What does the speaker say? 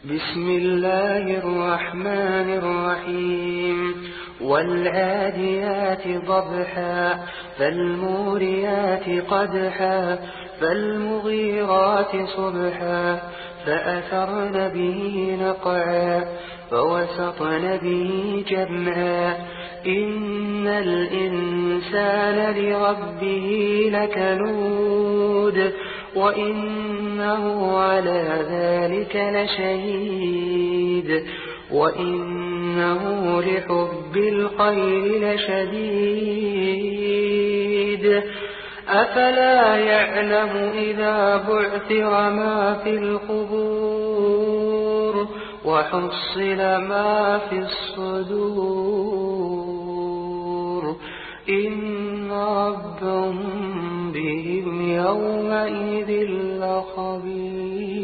بسم الله الرحمن الرحيم والعاديات ضبحا فالموريات قدحا فالمغيرات صبحا فأثرن به نقعا فوسطن به جمعا إن الإنسان لربه لكنود وإنه على ذلك لشهيد وإنه لحب الخير لشديد أفلا يعلم إذا بعثر ما في القبور وحصل ما في الصدور إن ربهم بهم يومئذ لخبير.